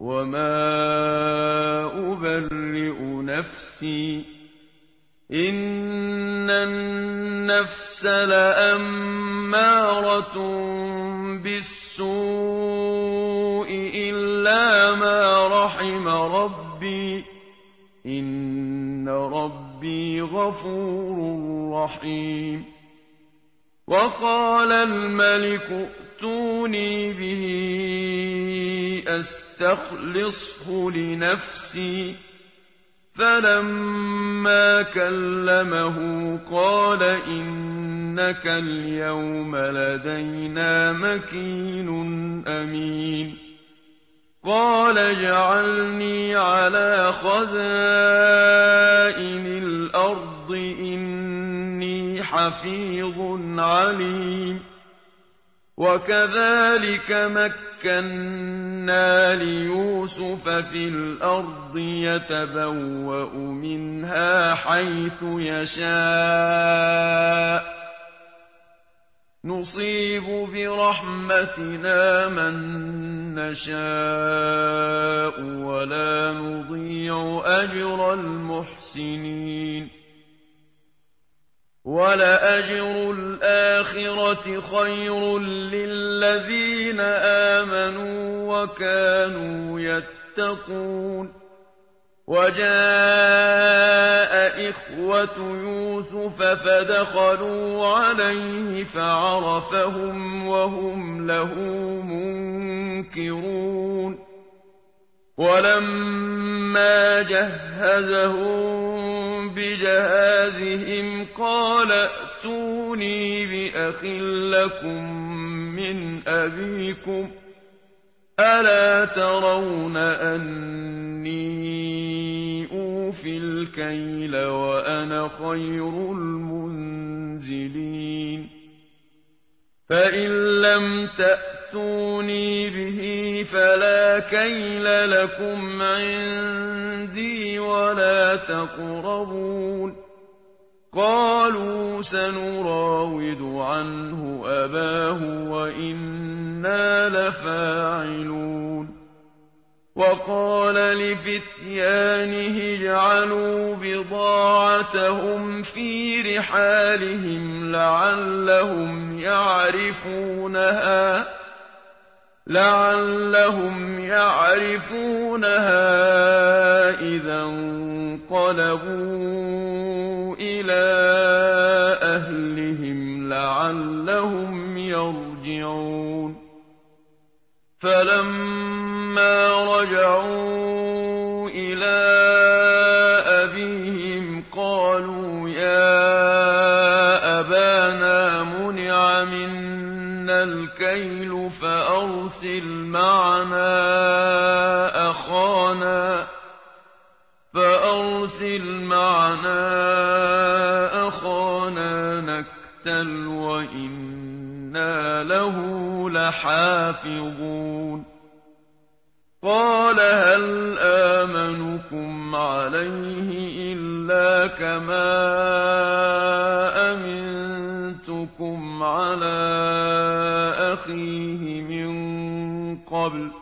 وما أبرئ نفسي إن النفس لأمارة بالسوء إلا ما رحم ربي إن ربي غفور رحيم. وقال الملك ائتوني به أستخلصه لنفسي فلما كلمه قال إنك اليوم لدينا مكين أمين. قال اجعلني على خزائن الأرض إني حفيظ عليم. وكذلك مكنا ليوسف في الأرض يتبوأ منها حيث يشاء نصيب برحمتنا من نشاء ولا نضيع أجر المحسنين. ولأجر الآخرة خير للذين آمنوا وكانوا يتقون. وجاء إخوة يوسف فدخلوا عليه فعرفهم وهم له منكرون. ولما جهزهم بجهازهم قال ائتوني بأخ لكم من أبيكم ألا ترون أني أوفي الكيل وأنا خير المنزلين. فإن لم تأتوني به فلا كيل لكم عندي ولا تقربون. قالوا سنراود عنه أباه وإنا لفاعلون. وقال لفتيانه اجعلوا بضاعتهم في رحالهم لعلهم يعرفونها إذا انقلبوا إلى أهلهم لعلهم يرجعون. فلما رجعوا إلى أبيهم قالوا يا أبانا منع منا الكيل فأرسل معنا أخانا نكتل وإنا له لحافظون. قال هل آمنكم عليه إلا كما أمنتكم على أخيه من قبل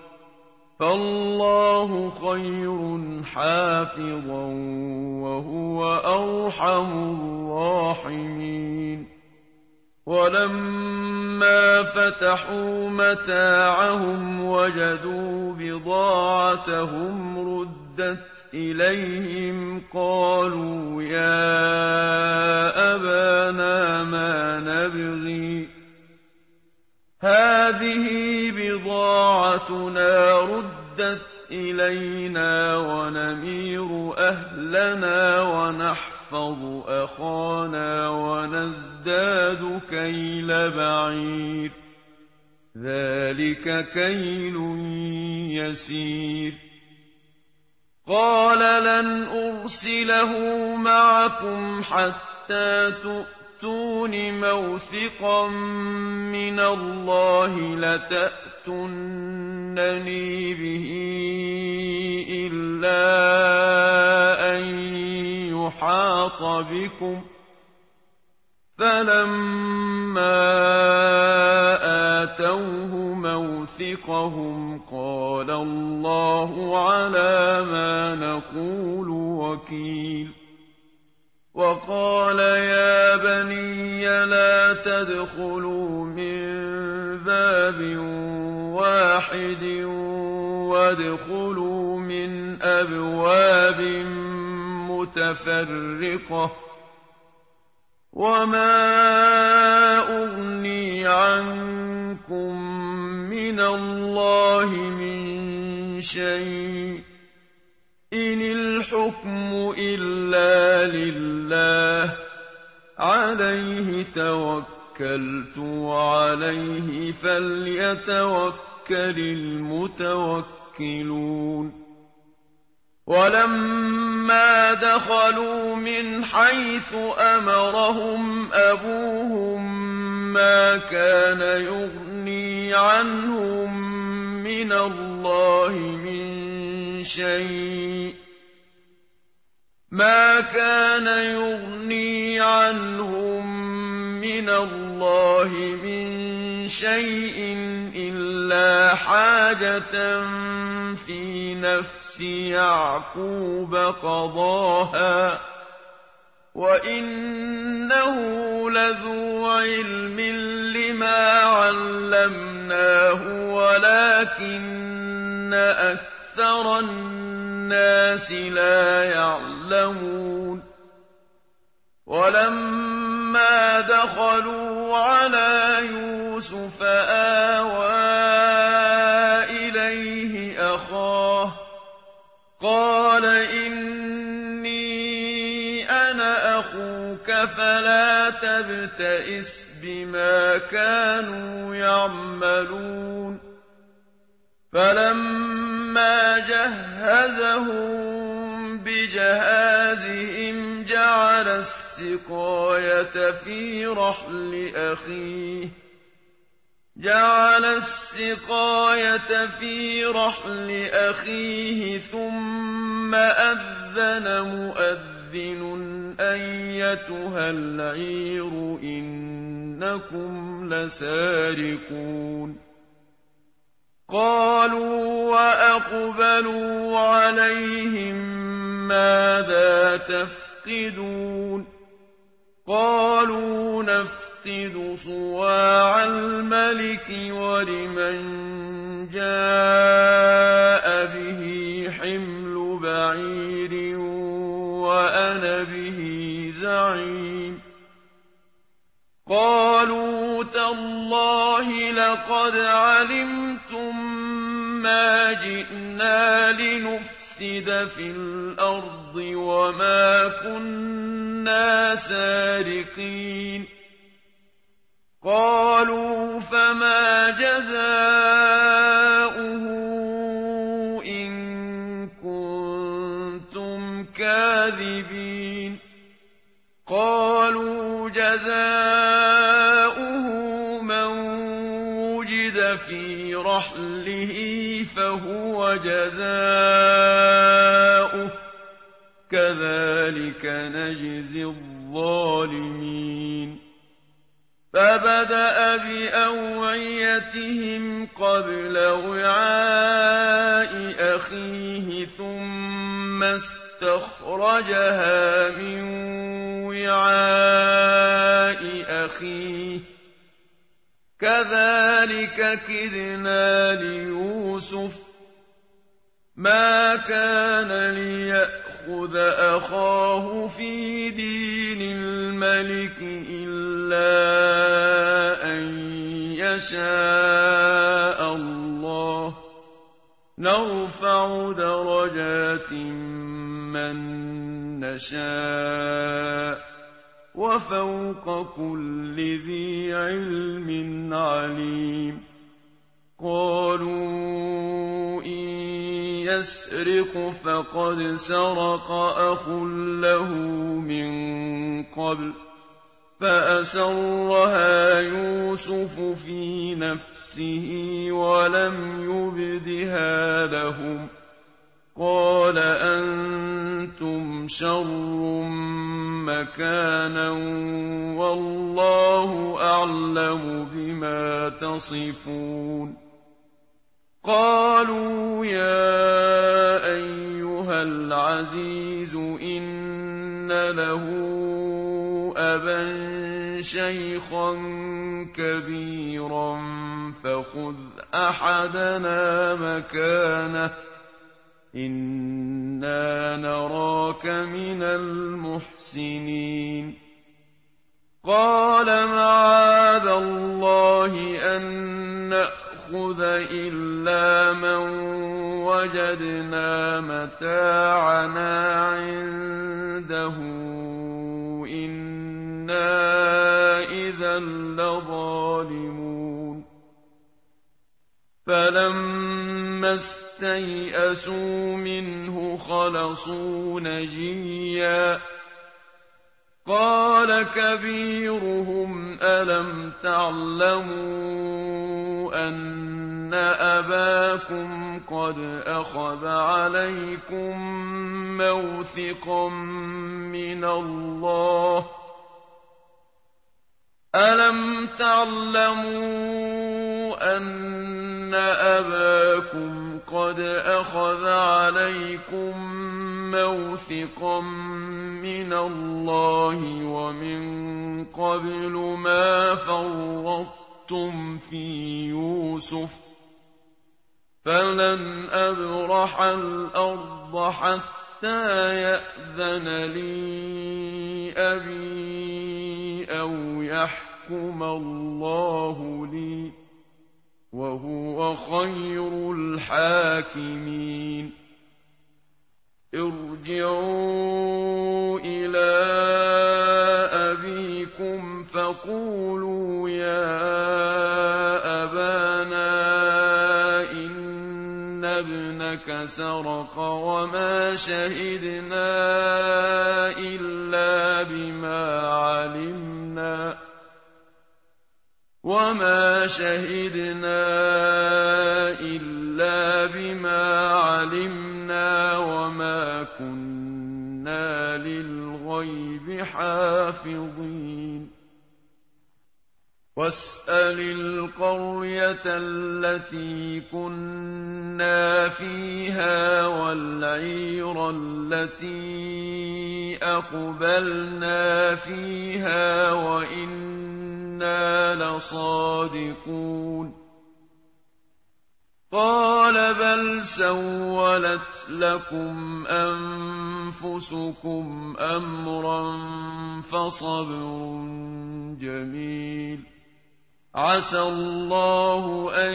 فالله خير حافظا وهو أرحم الراحمين. ولما فتحوا متاعهم وجدوا بضاعتهم ردت إليهم قالوا يا أبانا ما نبغي هذه بضاعتنا ردت إلينا ونمير أهلنا ونحفظ أخانا ونزداد كيل بعير ذلك كيل يسير. قال لن أرسله معكم حتى تؤتون موثقا من الله لتأتونني به إلا أن يحاط بكم. فلما آتوه موثقا يوثقهم قال الله على ما نقول وكيل وقال يا بني لا تدخلوا من باب واحد وادخلوا من أبواب متفرقة وما أغني عنكم من الله من شيء إن الحكم إلا لله عليه توكلت وعليه فليتوكل المتوكلون ولما دخلوا من حيث أمرهم أبوهم ما كان يغني عنهم من الله من شيء ما كان يغني عنهم من الله من شيء إلا حاجة في نفس يعقوب قضاها وإنه لذو علم لما علمناه ولكن أكثر الناس لا يعلمون ولما دخلوا على يوسف آوى إليه أخاه قال إني أنا أخوك فلا تبتئس بما كانوا يعملون فلما جهزهم بجهازهم جعل السقاية في رحل أخيه ثم أذن مؤذن أيتها العير إنكم لسارقون قالوا وأقبلوا عليهم ماذا تفقدون قالوا نفقد صواع الملك ولمن جاء به حمل بعير وأنا به زعيم قالوا تالله لقد علمتم ما جئنا لنفسد في الأرض وما كنا سارقين قالوا فما جزاؤه إن كنتم كاذبين قالوا جزاؤه من وجد في رحله فهو جزاؤه كذلك نجزي الظالمين فبدأ بأوعيتهم قبل وعاء أخيه ثم استخرجها من وعاء أخيه كذلك كدنا ليوسف ما كان ليأخذ أخاه في دين الملك إلا أن يشاء الله نرفع درجات من نشاء وفوق كل ذي علم عليم قالوا إن يسرق فقد سرق أخ له من قبل فأسرها يوسف في نفسه ولم يبدها لهم قال أنتم شر مكانا والله أعلم بما تصفون قالوا يا أيها العزيز إن له أبا شيخا كبيرا فخذ أحدنا مكانه إنا نراك من المحسنين قال معاذ الله أن نأخذ إلا من وجدنا متاعنا عنده إنا إذا لظالمون فلما استيئسوا منه خلصوا نجيا قال كبيرهم ألم تعلموا أن أباكم قد أخذ عليكم موثقا من الله ألم تعلموا أن أباكم قد أخذ عليكم موثقا من الله ومن قبل ما فرطتم في يوسف فلن أبرح الأرض حتى يأذن لي أبي أو يحكم الله لي وهو خير الحاكمين ارجعوا إلى أبيكم فقولوا يا أبانا إن ابنك سرق وما شهدنا إلا بما علمنا وما كنا للغيب حافظين واسأل القرية التي كنا فيها والعير التي أقبلنا فيها وإنا لصادقون قال بل سولت لكم أنفسكم أمرا فصبر جميل عسى الله أن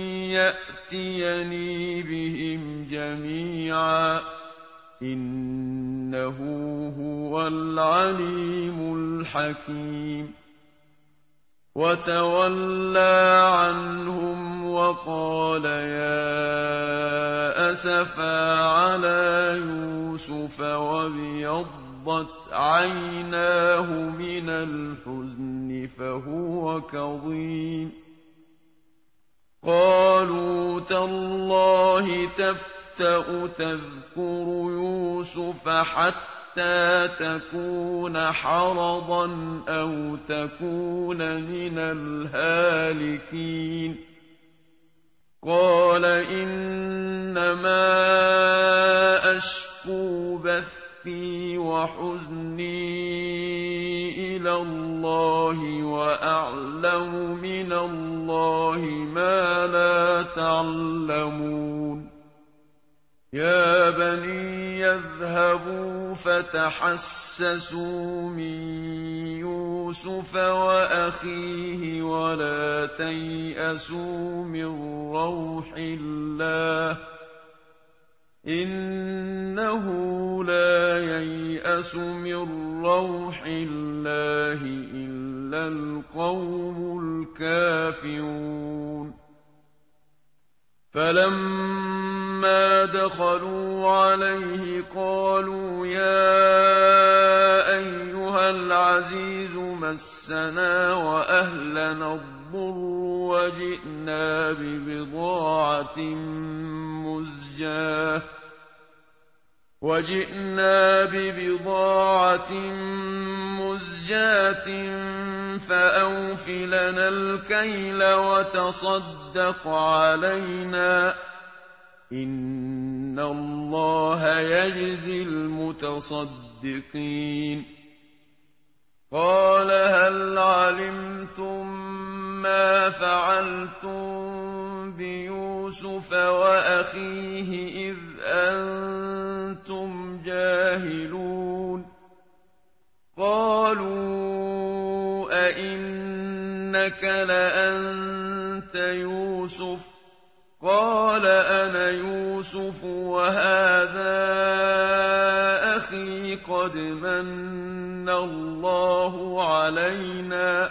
يأتيني بهم جميعا إنه هو العليم الحكيم وتولى عنهم وقال يا أسفا على يوسف وابيضت عيناه من الحزن فهو كظيم قالوا تالله تفتأ تذكر يوسف حتى تكون حرضا أو تكون من الهالكين قال إنما أشكو بثي وحزني إلى الله وأعلم من الله ما لا تعلمون يا بني يذهبوا فتحسسوا من يوسف وأخيه ولا تيأسوا من روح الله إنه لا ييأس من روح الله إلا القوم الكافرون فلما دخلوا عليه قالوا يا أيها العزيز مسنا وأهلنا الضر وجئنا ببضاعة مزجاة وَجِئْنَا بِبِضَاعَةٍ مُزْجَاةٍ فَأَوْفِ لَنَا الْكَيْلَ وَتَصَدَّقْ عَلَيْنَا ۖ إِنَّ اللَّهَ يَجْزِي الْمُتَصَدِّقِينَ قَالَ هَلْ عَلِمْتُم مَّا فَعَلْتُم بِيُوسُفَ وَأَخِيهِ إِذْ أَنتُمْ جَاهِلُونَ قَالُوا أَإِنَّكَ لَأَنتَ يُوسُفُ ۖ قَالَ أَنَا يُوسُفُ وَهَٰذَا أَخِي قَدْ مَنَّ اللَّهُ عَلَيْنَا ۖ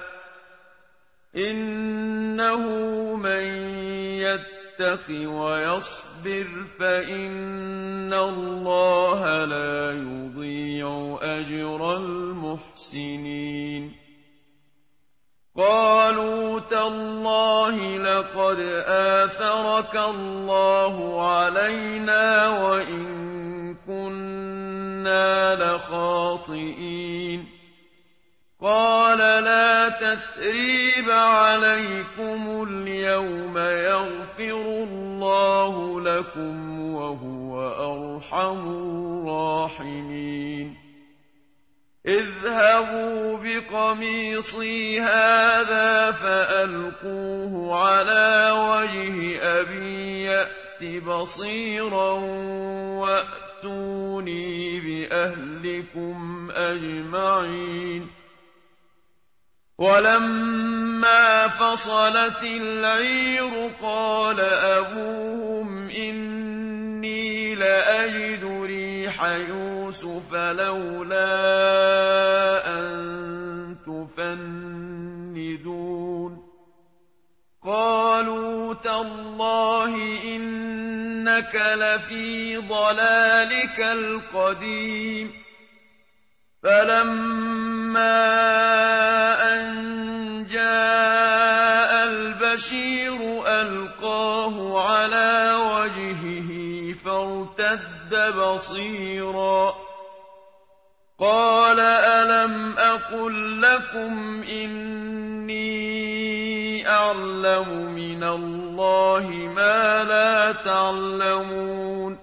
إِنَّهُ مَن يَتَّقِ وَيَصْبِرْ فَإِنَّ اللَّهَ لَا يُضِيعُ أَجْرَ الْمُحْسِنِينَ قَالُوا تَاللَّهِ لَقَدْ آثَرَكَ اللَّهُ عَلَيْنَا وَإِن كُنَّا لَخَاطِئِينَ قَالَ لَا تَثْرِيبَ عَلَيْكُمُ الْيَوْمَ يَغْفِرُ اللَّهُ لَكُمْ وَهُوَ أَرْحَمُ الرَّاحِمِينَ اذْهَبُوا بِقَمِيصِي هَٰذَا فَأَلْقُوهُ عَلَىٰ وَجْهِ أَبِي يَأْتِ بَصِيرًا وَأْتُونِي بِأَهْلِكُمْ أَجْمَعِينَ وَلَمَّا فَصَلَتِ الْعِيرُ قَالَ أَبُوهُمْ إِنِّي لَأَجِدُ رِيحَ يُوسُفَ لَوْلَا أَن تُفَنِّدُونِ قَالُوا تَاللَّهِ إِنَّكَ لَفِي ضَلَالِكَ الْقَدِيمِ فَلَمَّا أَن جَاءَ الْبَشِيرُ أَلْقَاهُ عَلَىٰ وَجْهِهِ فَارْتَدَّ بَصِيرًا قَالَ أَلَمْ أَقُل لَّكُمْ إِنِّي أَعْلَمُ مِنَ اللَّهِ مَا لَا تَعْلَمُونَ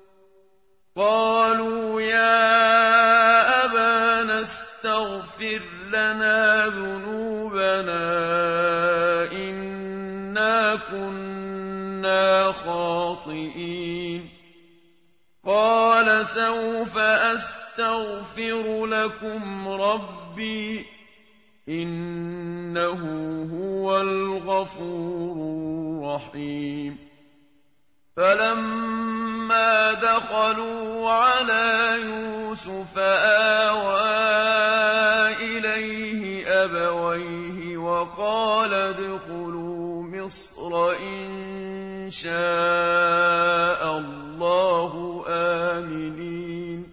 قَالُوا يَا أَبَانَا اسْتَغْفِرْ لَنَا ذُنُوبَنَا إِنَّا كُنَّا خَاطِئِينَ قَالَ سَوْفَ أَسْتَغْفِرُ لَكُمْ رَبِّي إِنَّهُ هُوَ الْغَفُورُ الرَّحِيمُ فَلَمَّا دَخَلُوا عَلَىٰ يُوسُفَ آوَىٰ إِلَيْهِ أَبَوَيْهِ وَقَالَ ادْخُلُوا مِصْرَ إِن شَاءَ اللَّهُ آمِنِينَ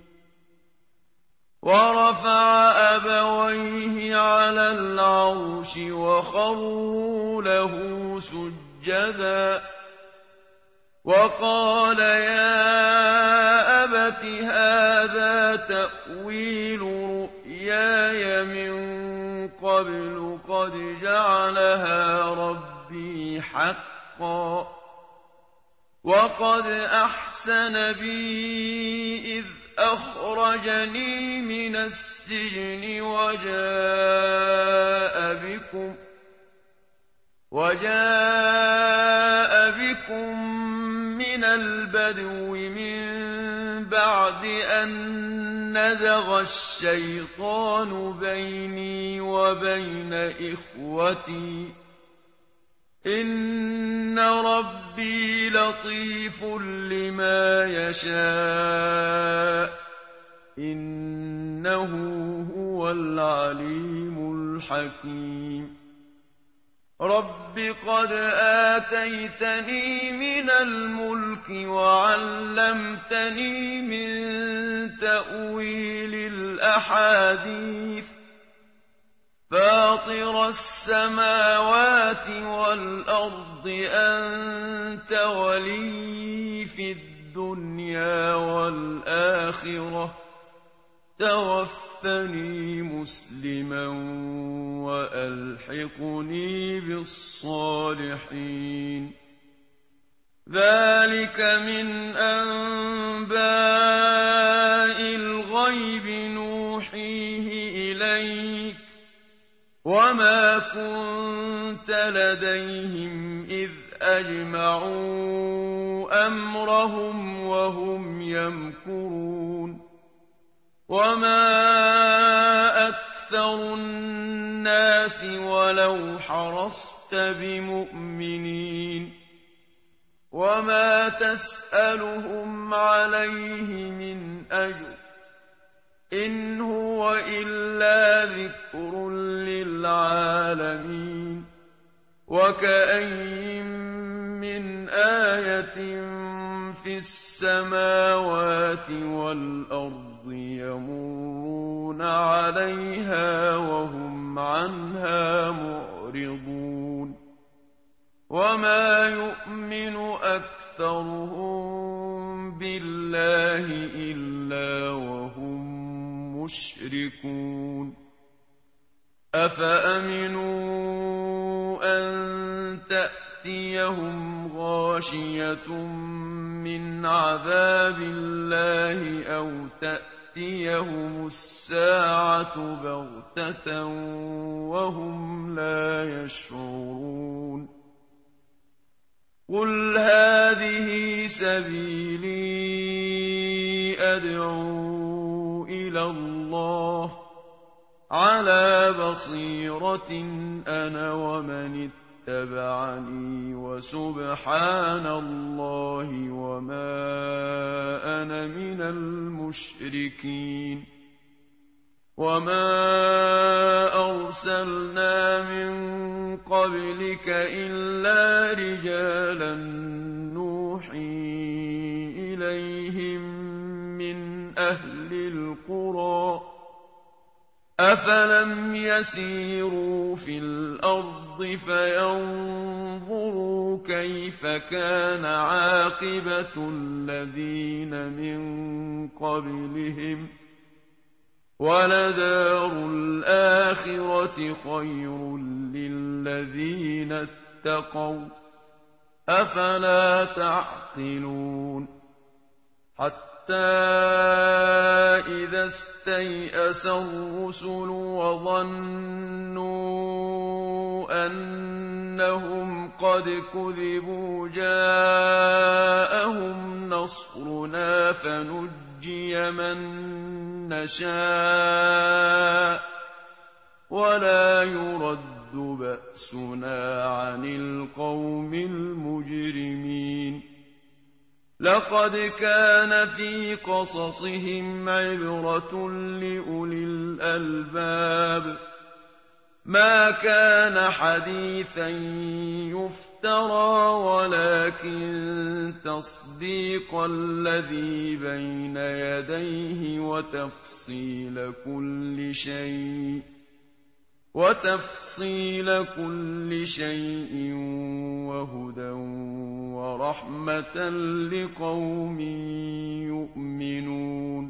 وَرَفَعَ أَبَوَيْهِ عَلَى الْعَرْشِ وَخَرُّوا لَهُ سُجَّدًا وَقَالَ يَا أَبَتِ هَٰذَا تَأْوِيلُ رُؤْيَايَ مِن قَبْلُ قَدْ جَعَلَهَا رَبِّي حَقًّا وَقَدْ أَحْسَنَ بِي إِذْ أَخْرَجَنِي مِنَ السِّجْنِ وَجَاءَ بِكُم مِّنَ الْبَدْوِ مِن بَعْدِ أَن نَّزَغَ الشَّيْطَانُ بَيْنِي وَبَيْنَ إِخْوَتِي ۚ إِنَّ رَبِّي لَطِيفٌ لِّمَا يَشَاءُ ۚ إِنَّهُ هُوَ الْعَلِيمُ الْحَكِيمُ رَبِّ قَدْ آتَيْتَنِي مِنَ الْمُلْكِ وَعَلَّمْتَنِي مِن تَأْوِيلِ الْأَحَادِيثِ فَاطِرَ السَّمَاوَاتِ وَالْأَرْضِ أَنتَ وَلِيِّي فِي الدُّنْيَا الدُّنْيَا وَالْآخِرَةِ تَوَفَّنِي مُسْلِمًا وَأَلْحِقْنِي بِالصَّالِحِينَ ذَٰلِكَ مِنْ أَنبَاءِ الْغَيْبِ نُوحِيهِ إِلَيْكَ ۖ وَمَا كُنتَ لَدَيْهِمْ إِذْ أَجْمَعُوا أَمْرَهُمْ وَهُمْ يَمْكُرُونَ وَمَا أَكْثَرُ النَّاسِ وَلَوْ حَرَصْتَ بِمُؤْمِنِينَ وَمَا تَسْأَلُهُمْ عَلَيْهِ مِنْ أَجْرٍ إِنْ هُوَ إِلَّا ذِكْرٌ لِّلْعَالَمِينَ وَكَأَيِّن مِّنْ آيَةٍ فِي السَّمَاوَاتِ وَالْأَرْضِ يَمُرُّونَ عَلَيْهَا وَهُمْ عَنْهَا مُعْرِضُونَ وَمَا يُؤْمِنُ أَكْثَرُهُم بِاللَّهِ إِلَّا وَهُم مُّشْرِكُونَ أَفَأَمِنُوا أَن تَأْتِيَهُمْ غَاشِيَةٌ مِّنْ عَذَابِ اللَّهِ أَوْ تَأْتِيَهُمُ السَّاعَةُ بَغْتَةً وَهُمْ لَا يَشْعُرُونَ قُلْ هَٰذِهِ سَبِيلِي أَدْعُو إِلَى اللَّهِ عَلَىٰ بَصِيرَةٍ أَنَا وَمَنِ اتَّبَعَنِي وَسُبْحَانَ اللَّهِ وَمَا أَنَا مِنَ الْمُشْرِكِينَ وَمَا أَرْسَلْنَا مِن قَبْلِكَ إِلَّا رِجَالًا نُّوحِي إِلَيْهِم مِّنْ أَهْلِ الْقُرَىٰ ۗ أَفَلَمْ يَسِيرُوا فِي الْأَرْضِ فَيَنظُرُوا كَيْفَ كَانَ عَاقِبَةُ الَّذِينَ مِن قَبْلِهِمْ ۗ وَلَدَارُ الْآخِرَةِ خَيْرٌ لِّلَّذِينَ اتَّقَوْا ۗ أَفَلَا تَعْقِلُونَ حَتَّىٰ إِذَا اسْتَيْأَسَ الرُّسُلُ وَظَنُّوا أَنَّهُمْ قَدْ كُذِبُوا جَاءَهُمْ نَصْرُنَا فَنُجِّيَ مَن نَّشَاءُ وَلَا يُرَدُّ بَأْسُنَا عَنِ الْقَوْمِ الْمُجْرِمِينَ لَقَدْ كَانَ فِي قَصَصِهِمْ عِبْرَةٌ لِّأُولِي الْأَلْبَابِ مَا كَانَ حَدِيثًا يُفْتَرَىٰ وَلَٰكِن تَصْدِيقَ الَّذِي بَيْنَ يَدَيْهِ وَتَفْصِيلَ كُلِّ شَيْءٍ وَهُدًى وَرَحْمَةً لِّقَوْمٍ يُؤْمِنُونَ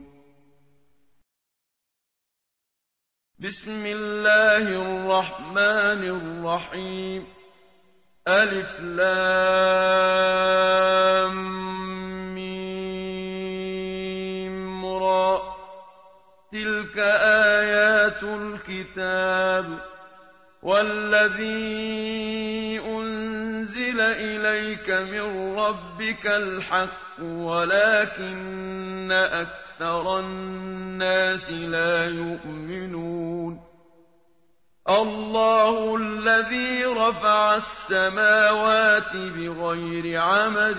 بسم الله الرحمن الرحيم ألف لام ميم را تلك آيات الكتاب والذي أنزل إليك من ربك الحق ولكن أكثر الناس لا يؤمنون الله الذي رفع السماوات بغير عمد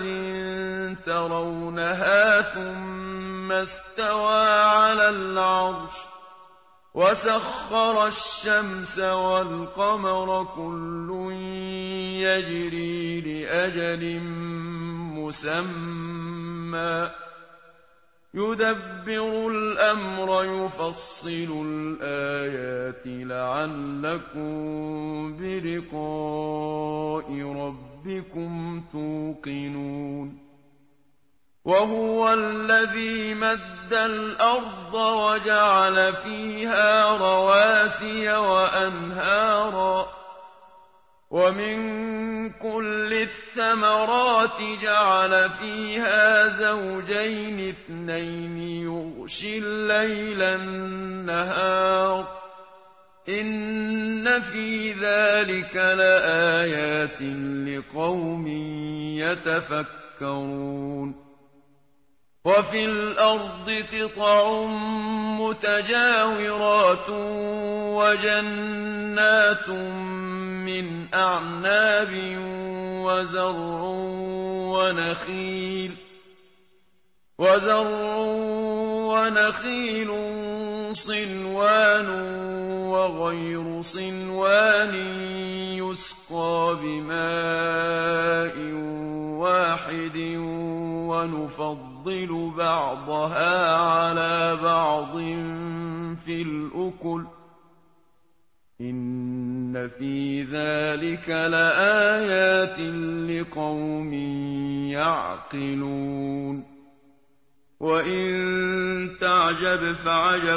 ترونها ثم استوى على العرش وسخر الشمس والقمر كل يجري لأجل مسمى يدبر الأمر يفصل الآيات لعلكم بلقاء ربكم توقنون وهو الذي مد الأرض وجعل فيها رواسي وأنهارا ومن كل الثمرات جعل فيها زوجين اثنين يغشي الليل النهار إن في ذلك لآيات لقوم يتفكرون وفي الأرض قطع متجاورات وجنات من أعناب وزرع ونخيل صنوان وغير صنوان يسقى بماء واحد ونفضل بعضها على بعض في الأكل إن في ذلك لآيات لقوم يعقلون وإن تعجب فعجب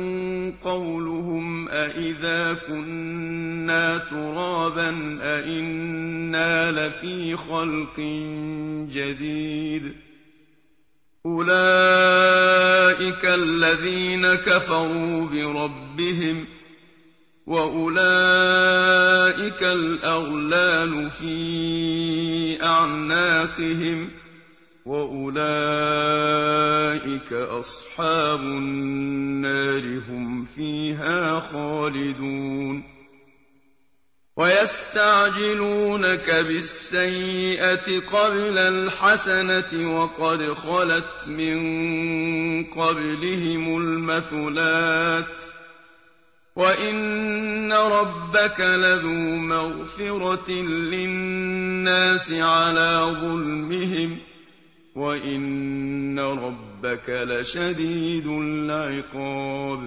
قولهم أإذا كنا ترابا أإنا لفي خلق جديد أولئك الذين كفروا بربهم وأولئك الأغلال في أعناقهم وأولئك أصحاب النار هم فيها خالدون ويستعجلونك بالسيئة قبل الحسنة وقد خلت من قبلهم المثلات وإن ربك لذو مغفرة للناس على ظلمهم وإن ربك لشديد العقاب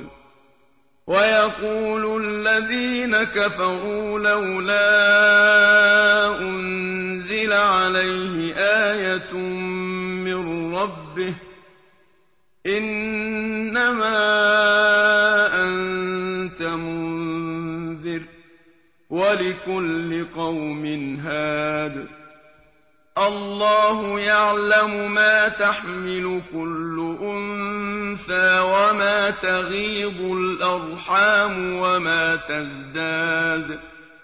ويقول الذين كفروا لولا أنزل عليه آية من ربه إنما أنت منذر ولكل قوم هاد الله يعلم ما تحمل كل أنثى وما تغيض الأرحام وما تزداد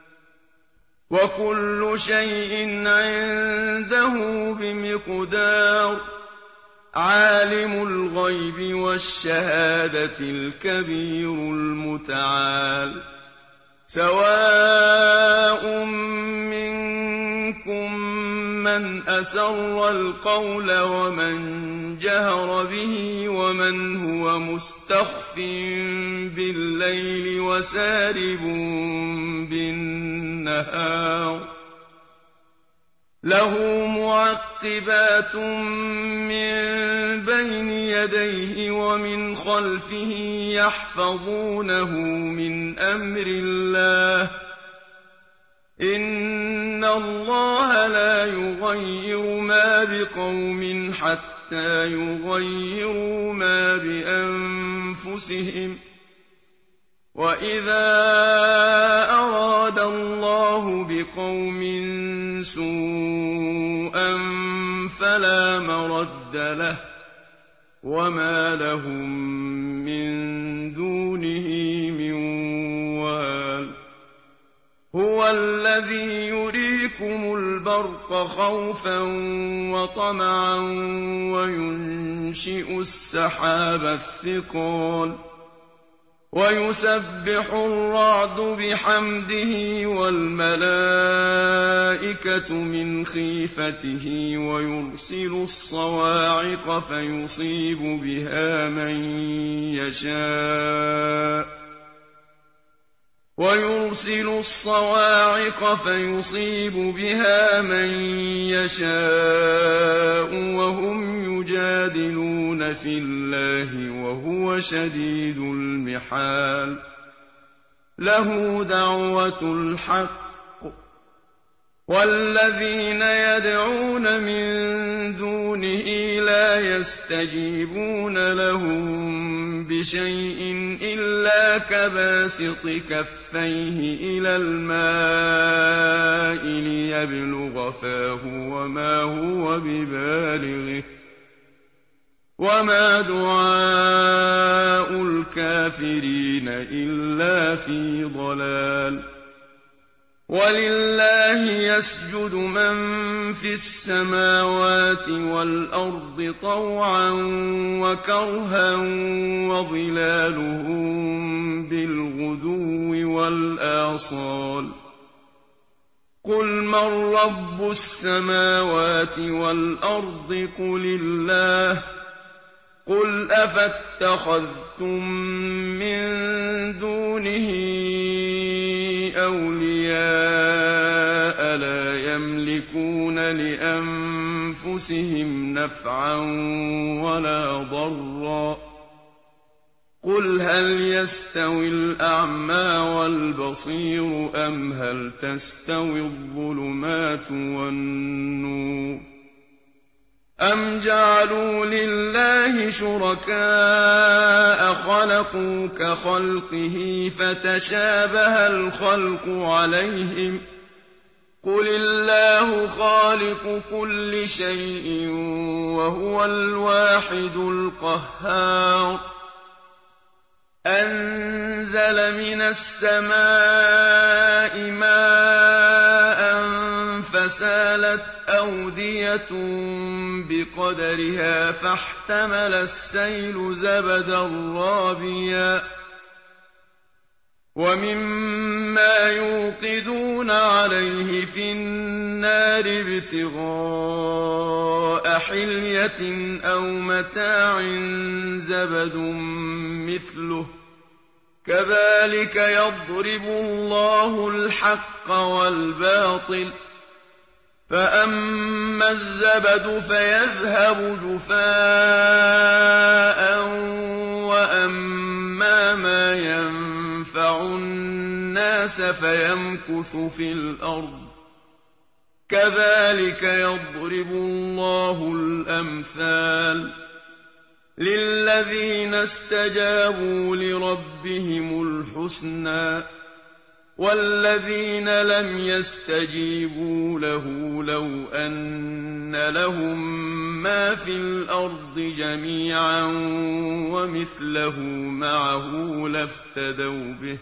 وكل شيء عنده بمقدار عالم الغيب والشهادة الكبير المتعال سواء منكم من أسر القول ومن جهر به ومن هو مستخف بالليل وسارب بالنهار له معقبات من بين يديه ومن خلفه يحفظونه من أمر الله إن الله لا يغير ما بقوم حتى يغيروا ما بأنفسهم وإذا أراد الله بقوم سوءا فلا مرد له وما لهم من دونه من وال هو الذي يريكم البرق خوفا وطمعا وينشئ السحاب الثقال ويسبح الرعد بحمده والملائكة من خيفته ويرسل الصواعق فيصيب بها من يشاء وهم يجادلون في الله وهو شديد المحال له دعوة الحق وَالَّذِينَ يَدْعُونَ مِن دُونِهِ لَا يَسْتَجِيبُونَ لَهُم بِشَيْءٍ إِلَّا كَبَاسِطِ كَفَّيْهِ إِلَى الْمَاءِ لِيَبْلُغَ فَاهُ وَمَا هُوَ بِبَالِغِهِ ۚ وَمَا دُعَاءُ الْكَافِرِينَ إِلَّا فِي ضَلَالٍ وَلِلَّهِ يَسْجُدُ مَن فِي السَّمَاوَاتِ وَالْأَرْضِ طَوْعًا وَكَرْهًا وَظِلَالُهُم بِالْغُدُوِّ وَالْآصَالِ ۩ قُلْ مَن رَّبُّ السَّمَاوَاتِ وَالْأَرْضِ قُلِ اللَّهُ ۚ قُلْ أَفَاتَّخَذْتُم مِّن دُونِهِ أَوْلِيَاءَ لَا يَمْلِكُونَ لِأَنفُسِهِمْ نَفْعًا وَلَا ضَرًّا ۚ قُلْ هَلْ يَسْتَوِي الْأَعْمَىٰ وَالْبَصِيرُ أَمْ هَلْ تَسْتَوِي الظُّلُمَاتُ وَالنُّورُ أَمْ جَعَلُوا لِلَّهِ شُرَكَاءَ خَلَقُوا كَخَلْقِهِ فَتَشَابَهَ الْخَلْقُ عَلَيْهِمْ ۚ قُلِ اللَّهُ خَالِقُ كُلِّ شَيْءٍ وَهُوَ الْوَاحِدُ الْقَهَّارُ أَنزَلَ مِنَ السَّمَاءِ مَاءً فَسَالَتْ أَوْدِيَةٌ بِقَدَرِهَا فَاحْتَمَلَ السَّيْلُ زَبَدًا رَّابِيًا ۚ وَمِمَّا يُوقِدُونَ عَلَيْهِ فِي النَّارِ ابْتِغَاءَ حِلْيَةٍ أَوْ مَتَاعٍ زَبَدٌ مِّثْلُهُ ۚ كَذَٰلِكَ يَضْرِبُ اللَّهُ الْحَقَّ وَالْبَاطِلَ ۚ فَأَمَّا الزَّبَدُ فَيَذْهَبُ جُفَاءً ۖ وَأَمَّا مَا يَنفَعُ النَّاسَ فَيَمْكُثُ فِي الْأَرْضِ ۚ كَذَٰلِكَ يَضْرِبُ اللَّهُ الْأَمْثَالَ لِلَّذِينَ اسْتَجَابُوا لِرَبِّهِمُ الْحُسْنَىٰ ۚ وَالَّذِينَ لَمْ يَسْتَجِيبُوا لَهُ لَوْ أَنَّ لَهُم مَّا فِي الْأَرْضِ جَمِيعًا وَمِثْلَهُ مَعَهُ لَافْتَدَوْا بِهِ ۚ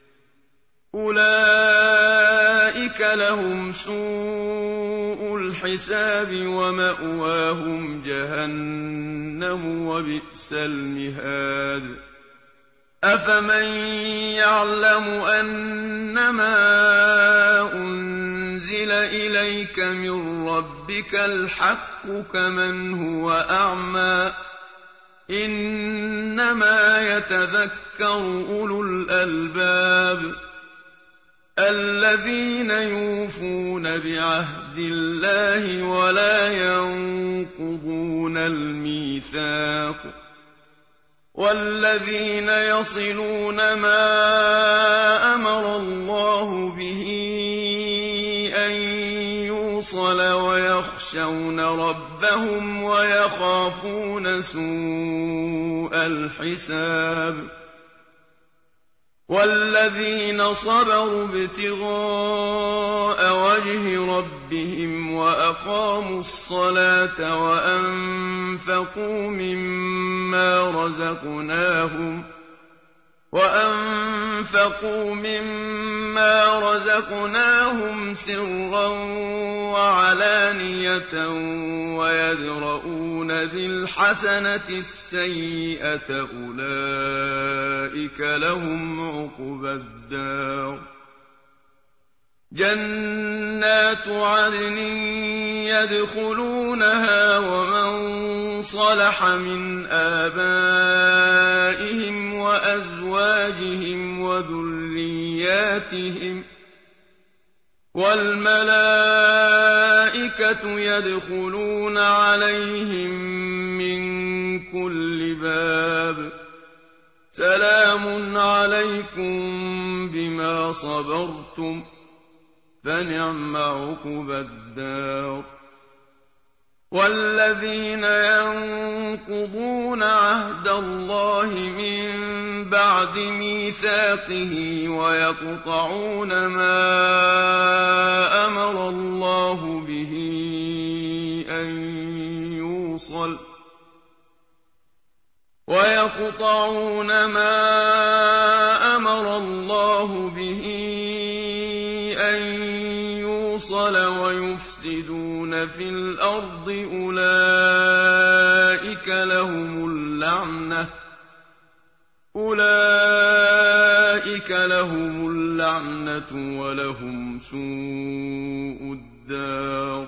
أُولَٰئِكَ لَهُمْ سُوءُ الْحِسَابِ وَمَأْوَاهُمْ جَهَنَّمُ ۖ وَبِئْسَ الْمِهَادُ أَفَمَن يَعْلَمُ أَنَّمَا أُنزِلَ إِلَيْكَ مِن رَّبِّكَ الْحَقُّ كَمَنْ هُوَ أَعْمَىٰ ۚ إِنَّمَا يَتَذَكَّرُ أُولُو الْأَلْبَابِ الَّذِينَ يُوفُونَ بِعَهْدِ اللَّهِ وَلَا يَنقُضُونَ الْمِيثَاقَ وَالَّذِينَ يَصِلُونَ مَا أَمَرَ اللَّهُ بِهِ أَن يُوصَلَ وَيَخْشَوْنَ رَبَّهُمْ وَيَخَافُونَ سُوءَ الْحِسَابِ وَالَّذِينَ صَبَرُوا ابْتِغَاءَ وَجْهِ رَبِّهِمْ وَأَقَامُوا الصَّلَاةَ وَأَنفَقُوا مِمَّا رَزَقْنَاهُمْ سِرًّا وَعَلَانِيَةً وَيَدْرَءُونَ بِالْحَسَنَةِ السَّيِّئَةَ أُولَٰئِكَ لَهُمْ عُقْبَى الدَّارِ جَنَّاتُ عَدْنٍ يَدْخُلُونَهَا وَمَن صَلَحَ مِنْ آبَائِهِمْ وَأَزْوَاجِهِمْ وَذُرِّيَّاتِهِمْ ۖ وَالْمَلَائِكَةُ يَدْخُلُونَ عَلَيْهِم مِّن كُلِّ بَابٍ سَلَامٌ عَلَيْكُم بِمَا صَبَرْتُمْ ۚ فنعم عقبى الدار. والذين ينقضون عهد الله من بعد ميثاقه ويقطعون ما أمر الله به أن يوصل ويفسدون في الأرض أولئك لهم اللعنة ولهم سوء الدار.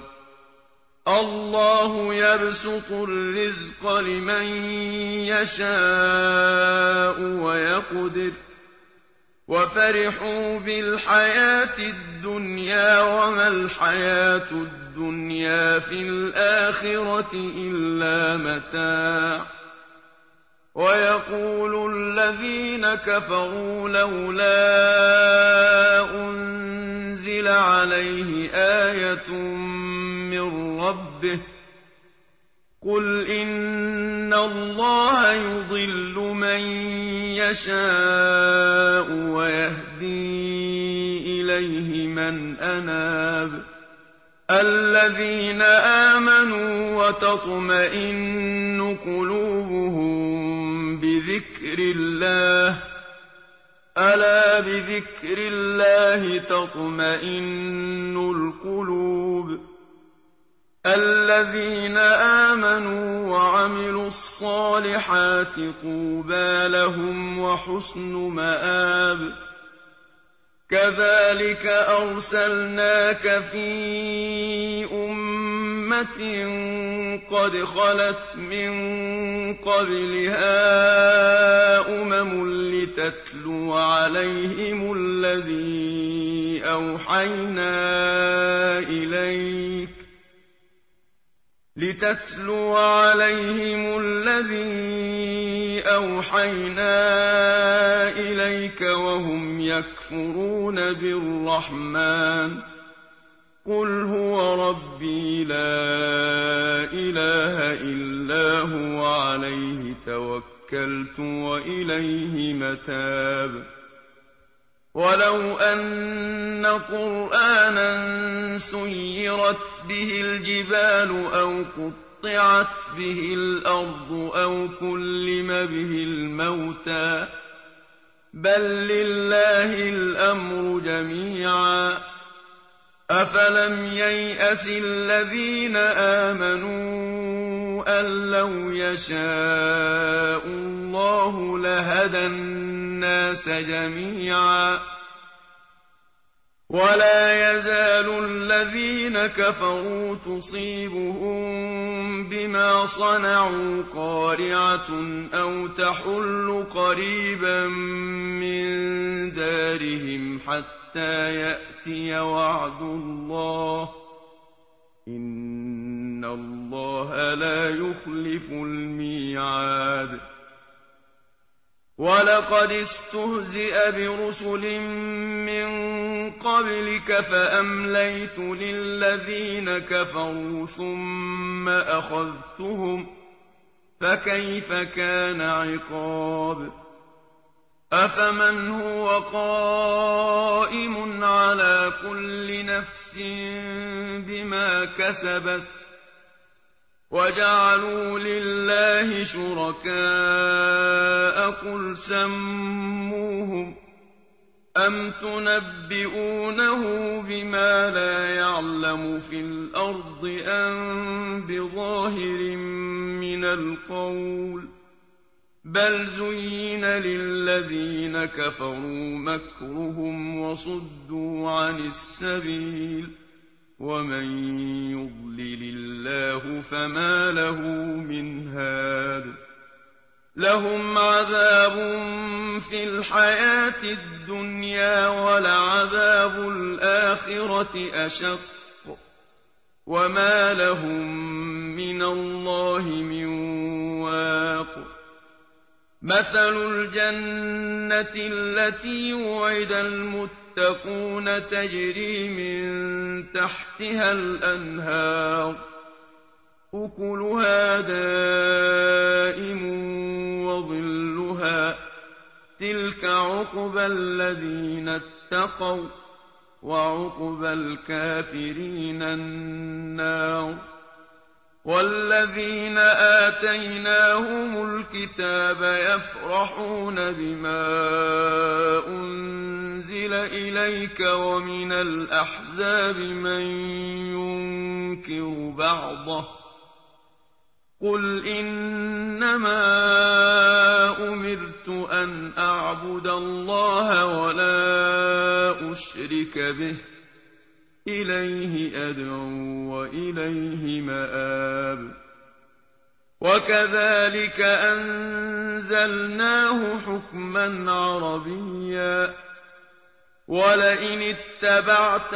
الله يبسط الرزق لمن يشاء ويقدر وفرحوا بالحياة الدنيا وما الحياة الدنيا في الآخرة إلا متاع. ويقول الذين كفروا لولا أنزل عليه آية من ربه قل إن الله يضل من يشاء ويهدي إليه من أناب. الذين آمنوا وتطمئن قلوبهم بذكر الله ألا بذكر الله تطمئن القلوب. الذين آمنوا وعملوا الصالحات طوبى لهم وحسن مآب. كذلك أرسلناك في أمة قد خلت من قبلها لتتلو عليهم الذي أوحينا إليك وهم يكفرون بالرحمن قل هو ربي لا إله إلا هو عليه توكلت وإليه متاب. ولو أن قرآنا سيرت به الجبال أو قطعت به الأرض أو كلم به الموتى بل لله الأمر جميعا. أفلم ييأس الذين آمنوا أن لو يشاء الله لهدى الناس جميعا. ولا يزال الذين كفروا تصيبهم بما صنعوا قارعة أو تحل قريبا من دارهم حتى يأتي وعد الله إن الله لا يخلف الميعاد. ولقد استهزئ برسل من قبلك فأمليت للذين كفروا ثم أخذتهم فكيف كان عقاب. أفمن هو قائم على كل نفس بما كسبت وجعلوا لله شركاء قل سموهم أم تنبئونه بما لا يعلم في الأرض أم بظاهر من القول بل زين للذين كفروا مكرهم وصدوا عن السبيل ومن يضلل الله فما له من هاد. لهم عذاب في الحياة الدنيا ولعذاب الآخرة أشق وما لهم من الله من واق. مَثَلُ الْجَنَّةِ الَّتِي وُعِدَ الْمُتَّقُونَ تَجْرِي مِن تَحْتِهَا الْأَنْهَارُ ۖ أُكُلُهَا دَائِمٌ وَظِلُّهَا ۚ تِلْكَ عُقْبَى الَّذِينَ اتَّقَوا ۖ وَّعُقْبَى الْكَافِرِينَ النَّارُ. وَالَّذِينَ آتَيْنَاهُمُ الْكِتَابَ يَفْرَحُونَ بِمَا أُنزِلَ إِلَيْكَ ۖ وَمِنَ الْأَحْزَابِ مَن يُنكِرُ بَعْضَهُ ۚ قُلْ إِنَّمَا أُمِرْتُ أَنْ أَعْبُدَ اللَّهَ وَلَا أُشْرِكَ بِهِ ۚ إِلَيْهِ أَدْعُو وَإِلَيْهِ مَآبِ. وَكَذَٰلِكَ أَنزَلْنَاهُ حُكْمًا عَرَبِيًّا ۚ وَلَئِنِ اتَّبَعْتَ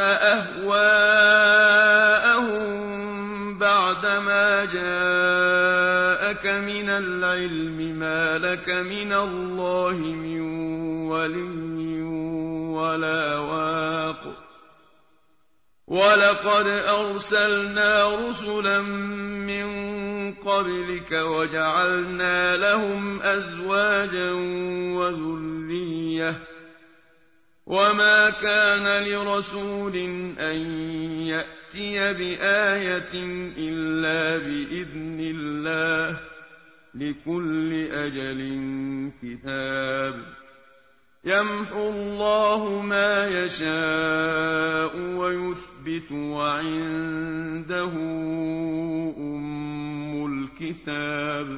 أَهْوَاءَهُم بَعْدَمَا جَاءَكَ مِنَ الْعِلْمِ مَا لَكَ مِنَ اللَّهِ مِن وَلِيٍّ وَلَا وَاقٍ. وَلَقَدْ أَرْسَلْنَا رُسُلًا مِّن قَبْلِكَ وَجَعَلْنَا لَهُمْ أَزْوَاجًا وَذُرِّيَّةً ۚ وَمَا كَانَ لِرَسُولٍ أَن يَأْتِيَ بِآيَةٍ إِلَّا بِإِذْنِ اللَّهِ ۗ لِكُلِّ أَجَلٍ كِتَابٌ. يَمْحُو اللَّهُ مَا يَشَاءُ وَيُثْبِتُ ۖ وَعِندَهُ أُمُّ الْكِتَابِ.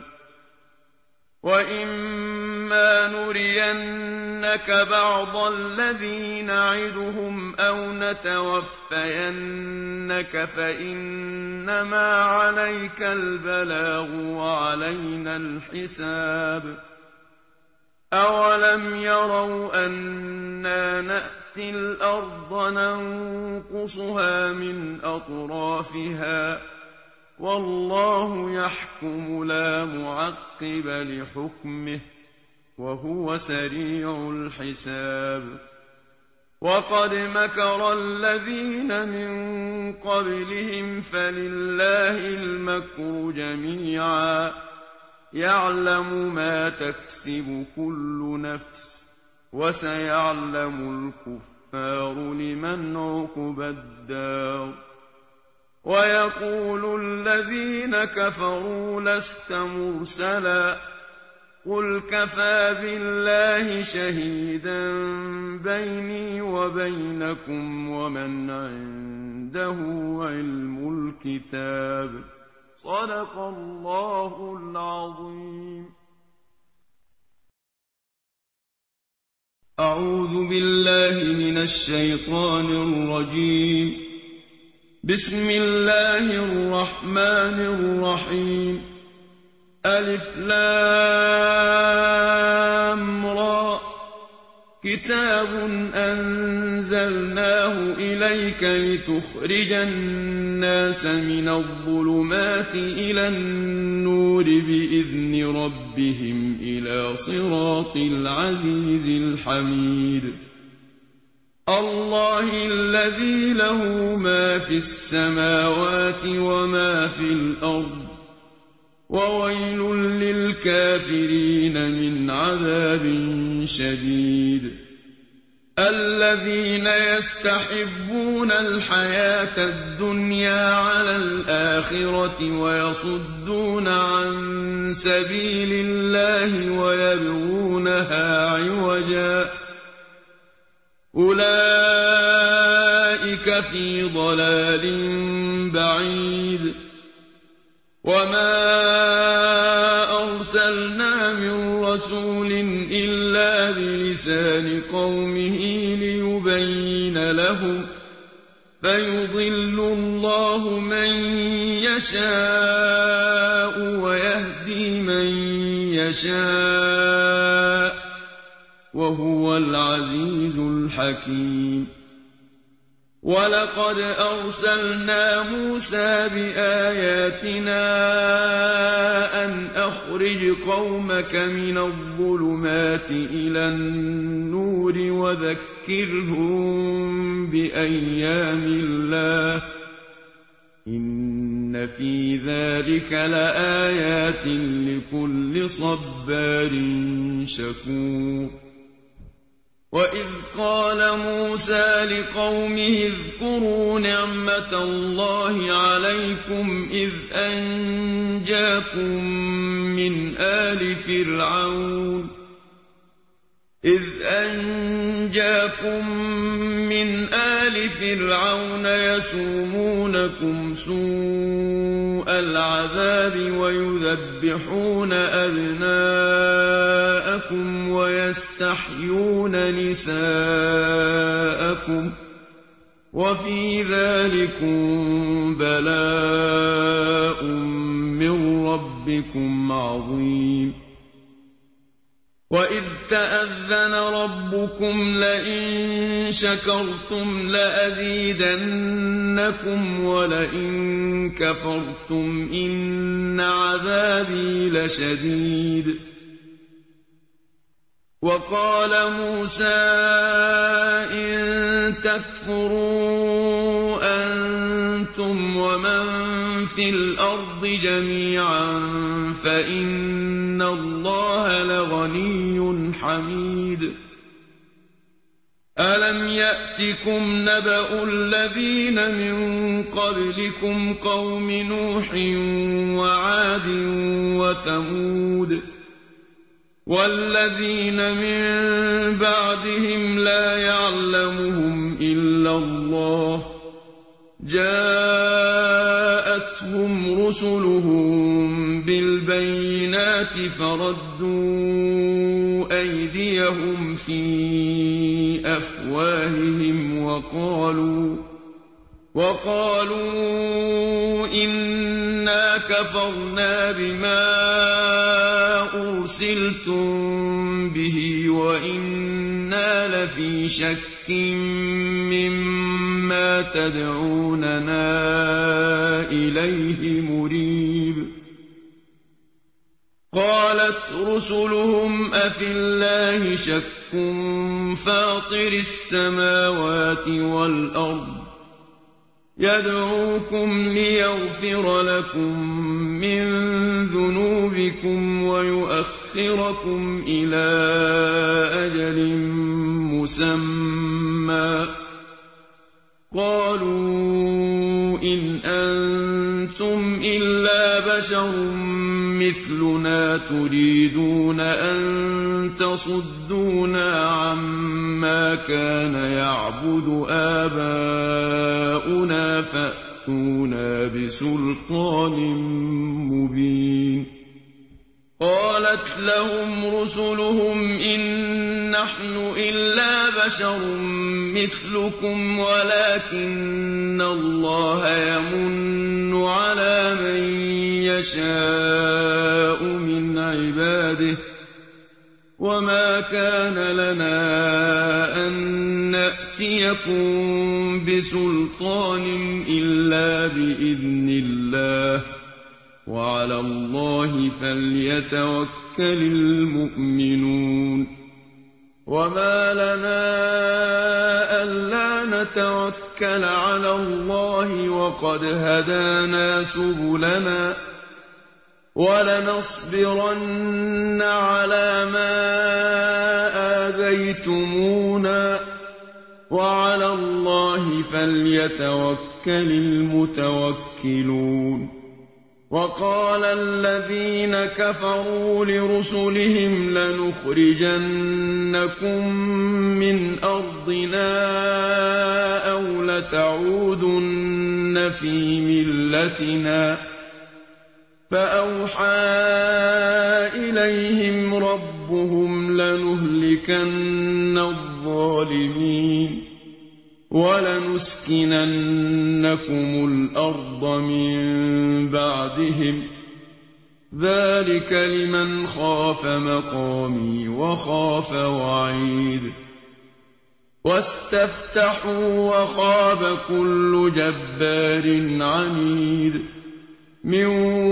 وَإِمَّا نُرِيَنَّكَ بَعْضَ الَّذِي نَعِدُهُمْ أَوْ نَتَوَفَّيَنَّكَ فَإِنَّمَا عَلَيْكَ الْبَلَاغُ وَعَلَيْنَا الْحِسَابُ. أَوَلَمْ يَرَوْا أَنَّا نَأْتِي الْأَرْضَ نَنقُصُهَا مِنْ أَطْرَافِهَا ۚ وَاللَّهُ يَحْكُمُ لَا مُعَقِّبَ لِحُكْمِهِ ۚ وَهُوَ سَرِيعُ الْحِسَابِ. وَقَدْ مَكَرَ الَّذِينَ مِن قَبْلِهِمْ فَلِلَّهِ الْمَكْرُ جَمِيعًا ۖ يَعْلَمُ مَا تَكْسِبُ كُلُّ نَفْسٍ ۗ وَسَيَعْلَمُ الْكُفَّارُ لِمَنْ عُقْبَى الدَّارِ. وَيَقُولُ الَّذِينَ كَفَرُوا لَسْتَ مُرْسَلًا ۚ قُلْ كَفَىٰ بِاللَّهِ شَهِيدًا بَيْنِي وَبَيْنَكُمْ وَمَنْ عِندَهُ عِلْمُ الْكِتَابِ. صَدَقَ اللَّهُ الْعَظِيمُ. أعوذ بالله من الشيطان الرجيم. بسم الله الرحمن الرحيم. ألف لام را. كتاب أنزلناه إليك لتخرج الناس من الظلمات إلى النور بإذن ربهم إلى صراط العزيز الحميد. الله الذي له ما في السماوات وما في الأرض، وويل للكافرين من عذاب شديد. الذين يستحبون الحياة الدنيا على الآخرة ويصدون عن سبيل الله ويبغونها عوجا، أولئك في ضلال بعيد. وما أرسلنا من رسول إلا بلسان قومه ليبين لهم، فيضل الله من يشاء ويهدي من يشاء، وهو العزيز الحكيم. وَلَقَدْ أَرْسَلْنَا مُوسَىٰ بِآيَاتِنَا أَنْ أَخْرِجْ قَوْمَكَ مِنَ الظُّلُمَاتِ إِلَى النُّورِ وَذَكِّرْهُم بِأَيَّامِ اللَّهِ ۚ إِنَّ فِي ذَٰلِكَ لَآيَاتٍ لِّكُلِّ صَبَّارٍ شَكُورٍ وَإِذْ قَالَ مُوسَىٰ لِقَوْمِهِ اذْكُرُوا نِعْمَةَ اللَّهِ عَلَيْكُمْ إِذْ أَنجَاكُم مِّنْ آلِ فِرْعَوْنَ يَسُومُونَكُمْ سُوءَ الْعَذَابِ وَيُذَبِّحُونَ أَبْنَاءَكُمْ وَيَسْتَحْيُونَ نِسَاءَكُمْ ۚ وَفِي ذَٰلِكُم بَلَاءٌ مِّن رَّبِّكُمْ عَظِيمٌ وَإِذْ تَأَذَّنَ رَبُّكُمْ لَئِن شَكَرْتُمْ لَأَزِيدَنَّكُمْ وَلَئِن كَفَرْتُمْ إِنَّ عَذَابِي لَشَدِيدٌ وَقَالَ مُوسَىٰ إِن تَكْفُرُوا أَنتُمْ وَمَن فِي الْأَرْضِ جَمِيعًا فَإِنَّ اللَّهَ لَغَنِيٌّ حَمِيدٌ أَلَمْ يَأْتِكُمْ نَبَأُ الَّذِينَ مِن قَبْلِكُمْ قَوْمِ نُوحٍ وَعَادٍ وَثَمُودَ وَالَّذِينَ مِن بَعْدِهِمْ لَا يَعْلَمُهُمْ إِلَّا اللَّهُ ۚ جَاءَتْهُمْ رُسُلُهُم بِالْبَيِّنَاتِ فَرَدُّوا أَيْدِيَهُمْ فِي أَفْوَاهِهِمْ وَقَالُوا إِنَّا كَفَرْنَا بِمَا أُرْسِلْتُم بِهِ وَإِنَّا لَفِي شَكٍّ مِّمَّا تَدْعُونَنَا إِلَيْهِ مُرِيبٍ قَالَتْ رُسُلُهُمْ أَفِي اللَّهِ شَكٌّ فَاطِرِ السَّمَاوَاتِ وَالْأَرْضِ يَدْعُوكُمْ لِيَغْفِرَ لَكُم مِّن ذُنُوبِكُمْ وَيُؤَخِّرَكُمْ إِلَىٰ أَجَلٍ مُّسَمًّى ۚ قَالُوا إِنْ أَنتُمْ إِلَّا بَشَرٌ مِّثْلُنَا تُرِيدُونَ أَن تَصُدُّونَا عَمَّا كَانَ يَعْبُدُ آبَاؤُنَا فَأْتُونَا بِسُلْطَانٍ مُّبِينٍ قَالَتْ لَهُمْ رُسُلُهُمْ إِن نَّحْنُ إِلَّا بَشَرٌ مِّثْلُكُمْ وَلَٰكِنَّ اللَّهَ يَمُنُّ عَلَىٰ مَن يَشَاءُ مِنْ عِبَادِهِ ۖ وَمَا كَانَ لَنَا أَن نَّأْتِيَكُم بِسُلْطَانٍ إِلَّا بِإِذْنِ اللَّهِ ۚ وَعَلَى اللَّهِ فَلْيَتَوَكَّلِ الْمُؤْمِنُونَ وَمَا لَنَا أَلَّا نَتَوَكَّلَ عَلَى اللَّهِ وَقَدْ هَدَانَا سُبُلَنَا ۚ وَلَنَصْبِرَنَّ عَلَىٰ مَا آذَيْتُمُونَا ۚ وَعَلَى اللَّهِ فَلْيَتَوَكَّلِ الْمُتَوَكِّلُونَ وَقَالَ الَّذِينَ كَفَرُوا لِرُسُلِهِمْ لَنُخْرِجَنَّكُم مِّنْ أَرْضِنَا أَوْ لَتَعُودُنَّ فِي مِلَّتِنَا ۖ فَأَوْحَىٰ إِلَيْهِمْ رَبُّهُمْ لَنُهْلِكَنَّ الظَّالِمِينَ وَلَنُسْكِنَنَّكُمُ الْأَرْضَ مِن بَعْدِهِمْ ۚ ذَٰلِكَ لِمَنْ خَافَ مَقَامِي وَخَافَ وَعِيدِ واستفتحوا وخاب كل جبار عنيد من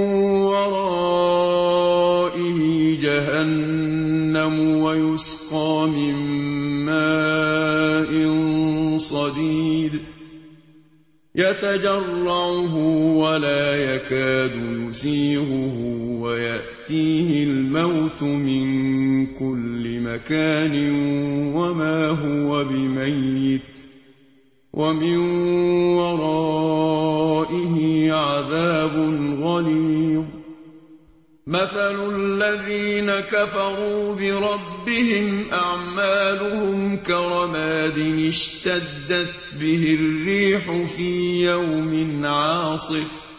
ورائه جهنم ويسقى من ماء صديد يتجرعه ولا يكاد يسيغه ويأتيه الموت من كل مكان وما هو بميت ومن ورائه عذاب غليظ مثل الذين كفروا بربهم أعمالهم كرماد اشتدت به الريح في يوم عاصف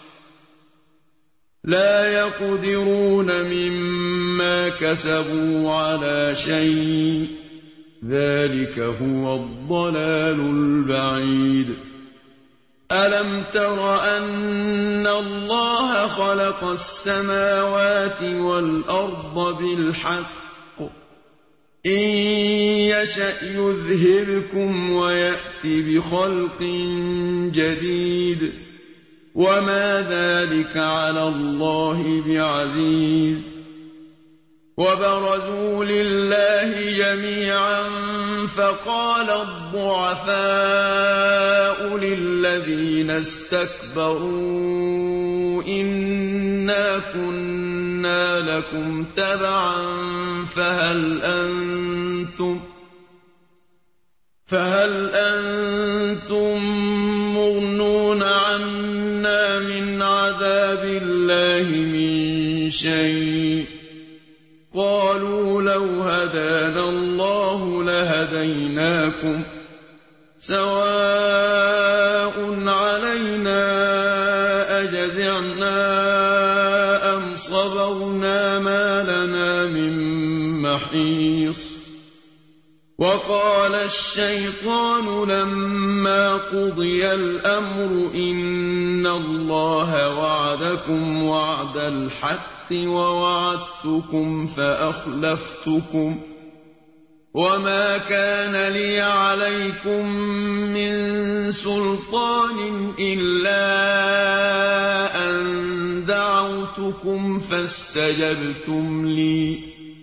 لا يقدرون مما كسبوا على شيء ذلك هو الضلال البعيد ألم تر أن الله خلق السماوات والأرض بالحق إن يشأ يذهبكم ويأت بخلق جديد وما ذلك على الله بعزيز وبرزوا لله جميعا فقال الضعفاء للذين استكبروا إنا كنا لكم تبعا فهل أنتم مغنون عنا من عذاب الله من شيء قالوا لو هدانا الله لهديناكم سواء علينا أجزعنا أم صبرنا ما لنا من محيص وقال الشيطان لما قضي الأمر إن الله وعدكم وعد الحق ووعدتكم فأخلفتكم وما كان لي عليكم من سلطان إلا أن دعوتكم فاستجبتم لي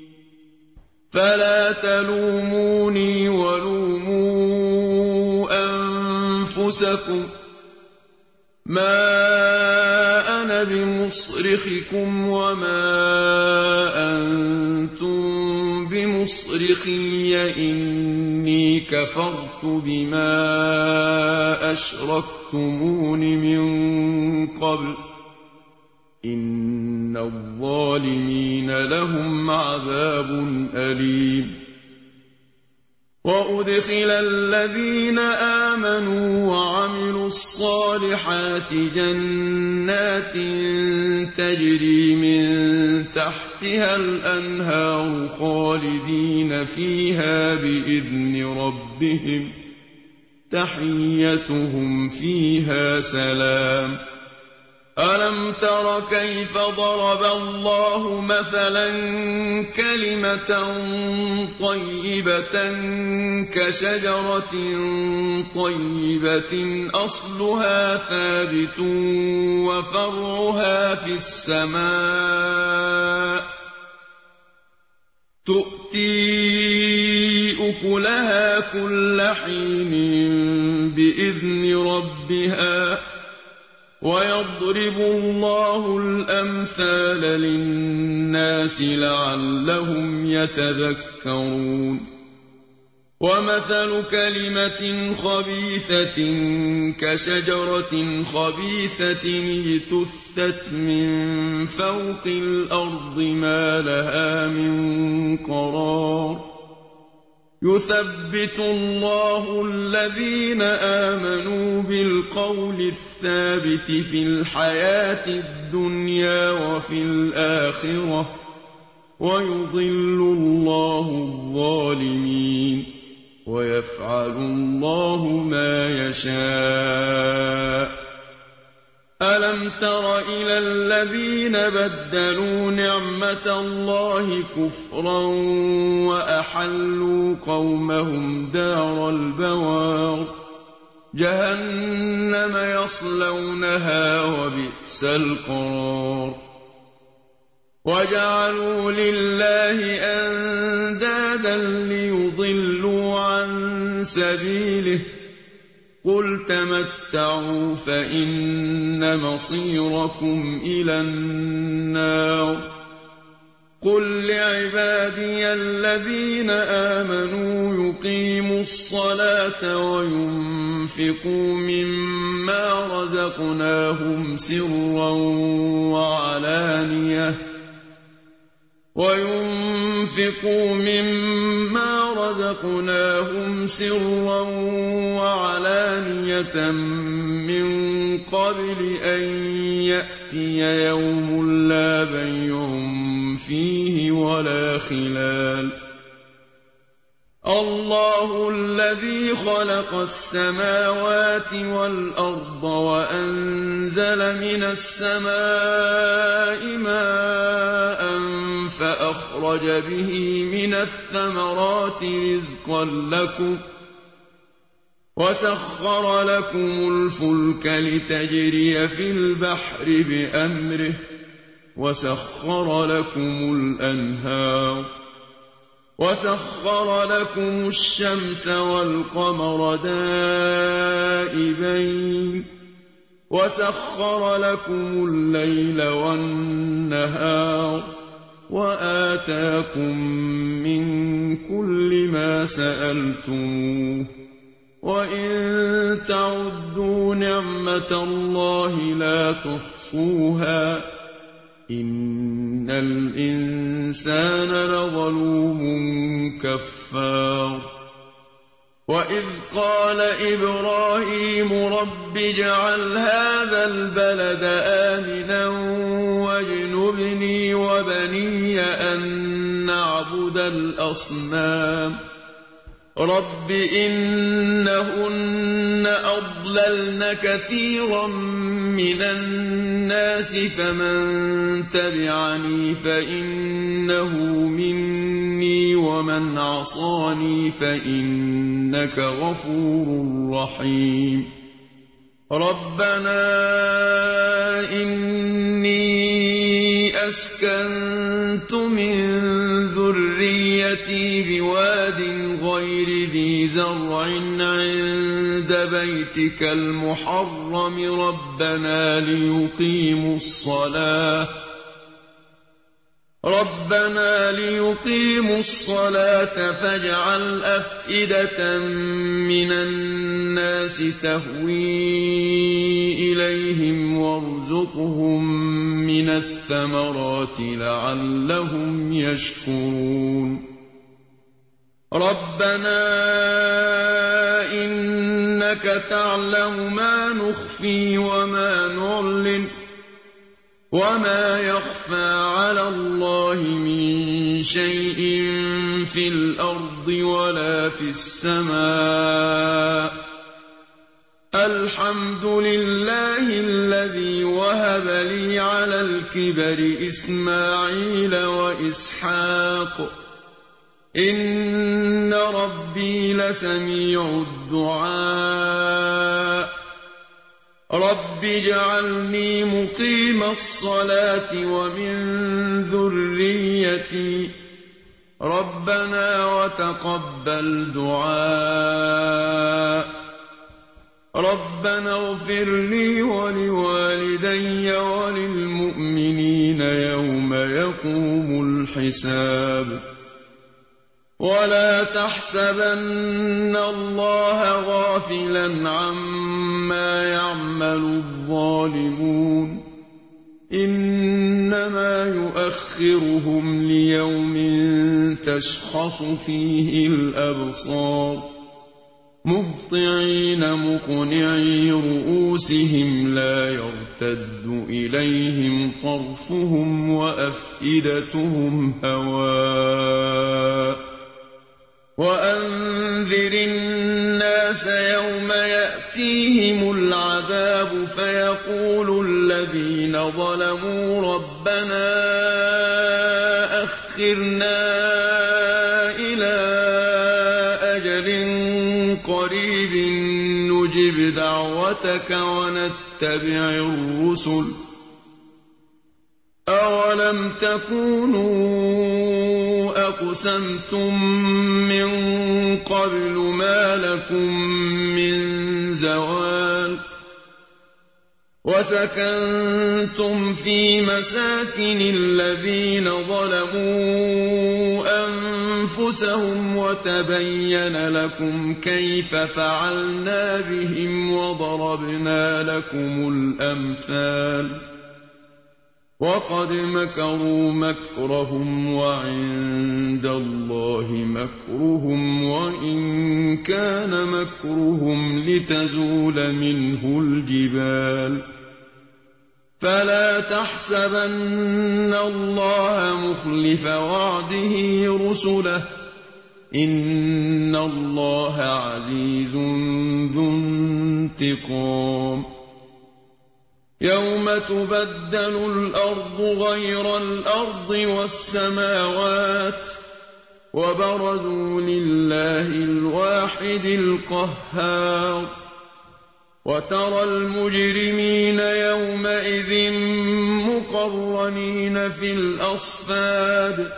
فلا تلوموني ولوموا أنفسكم ما أنا بمصرخكم وما أنتم بمصرخي إني كفرت بما أشركتمون من قبل إن الظالمين لهم عذاب أليم وأدخل الذين آمنوا وعملوا الصالحات جنات تجري من تحتها الأنهار خالدين فيها بإذن ربهم تحيتهم فيها سلام ألم تر كيف ضرب الله مثلا كلمة طيبة كشجرة طيبة أصلها ثابت وفرعها في السماء تؤتي أكلها كل حين بإذن ربها ويضرب الله الأمثال للناس لعلهم يتذكرون ومثل كلمة خبيثة كشجرة خبيثة اجتثت من فوق الأرض ما لها من قرار يثبت الله الذين آمنوا بالقول الثابت في الحياة الدنيا وفي الآخرة ويضل الله الظالمين ويفعل الله ما يشاء ألم تر إلى الذين بدلوا نعمة الله كفرا وأحلوا قومهم دار البوار جهنم يصلونها وبئس القرار وجعلوا لله أندادا ليضلوا عن سبيله قل تمتعوا فإن مصيركم إلى النار قل لعبادي الذين آمنوا يقيموا الصلاة وينفقوا مما رزقناهم سرا وعلانية من قبل أن يأتي يوم لا بيع فيه ولا خلال الله الذي خلق السماوات والأرض وأنزل من السماء ماء فأخرج به من الثمرات رزقا لكم وسخر لكم الفلك لتجري في البحر بأمره وسخر لكم الأنهار وسخر لكم الشمس والقمر دائبين وسخر لكم الليل والنهار وآتاكم من كل ما سألتموه وإن تعدوا نعمة الله لا تحصوها إن الإنسان لظلوم كفار وإذ قال إبراهيم رب اجعل هذا البلد آمنا واجنبني وبني أن نعبد الأصنام رب إنهن أضللن كثيرا من الناس فمن تبعني فإنه مني ومن عصاني فإنك غفور رحيم ربنا إني أسكنت من ذريتي بواد غير ذي زرع عند بيتك المحرم ربنا ليقيموا الصلاة فاجعل أفئدة من الناس تهوي إليهم وارزقهم من الثمرات لعلهم يشكرون ربنا إنك تعلم ما نخفي وما نعلن وما يخفى على الله من شيء في الأرض ولا في السماء الحمد لله الذي وهب لي على الكبر إسماعيل وإسحاق إن ربي لسميع الدعاء رب اجعلني مقيم الصلاة ومن ذريتي ربنا وتقبل دعاء ربنا اغفر لي ولوالدي وللمؤمنين يوم يقوم الحساب ولا تحسبن الله غافلا عما يعمل الظالمون إنما يؤخرهم ليوم تشخص فيه الأبصار مهطعين مقنعي رؤوسهم لا يرتد إليهم طرفهم وأفئدتهم هواء وأنذر الناس يوم يأتيهم العذاب فيقول الذين ظلموا ربنا أخرنا إلى أجل قريب نجب دعوتك ونتبع الرسل أولم تكونوا أقسمتم من قبل ما لكم من زوال وسكنتم في مساكن الذين ظلموا أنفسهم وتبين لكم كيف فعلنا بهم وضربنا لكم الأمثال وقد مكروا مكرهم وعند الله مكرهم وإن كان مكرهم لتزول منه الجبال فلا تحسبن الله مخلف وعده رسله إن الله عزيز ذو انتقام يوم تبدل الأرض غير الأرض والسماوات وبرزوا لله الواحد القهار وترى المجرمين يومئذ مقرنين في الأصفاد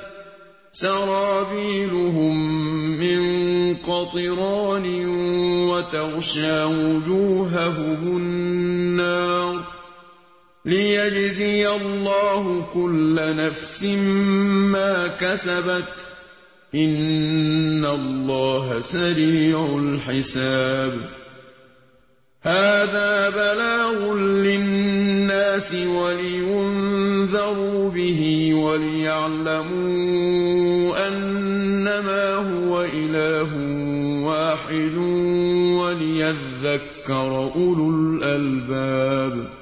سرابيلهم من قطران وتغشى وجوههم النار ليجزي الله كل نفس ما كسبت إن الله سريع الحساب هذا بلاغ للناس ولينذروا به وليعلموا أنما هو إله واحد وليذكر أولو الألباب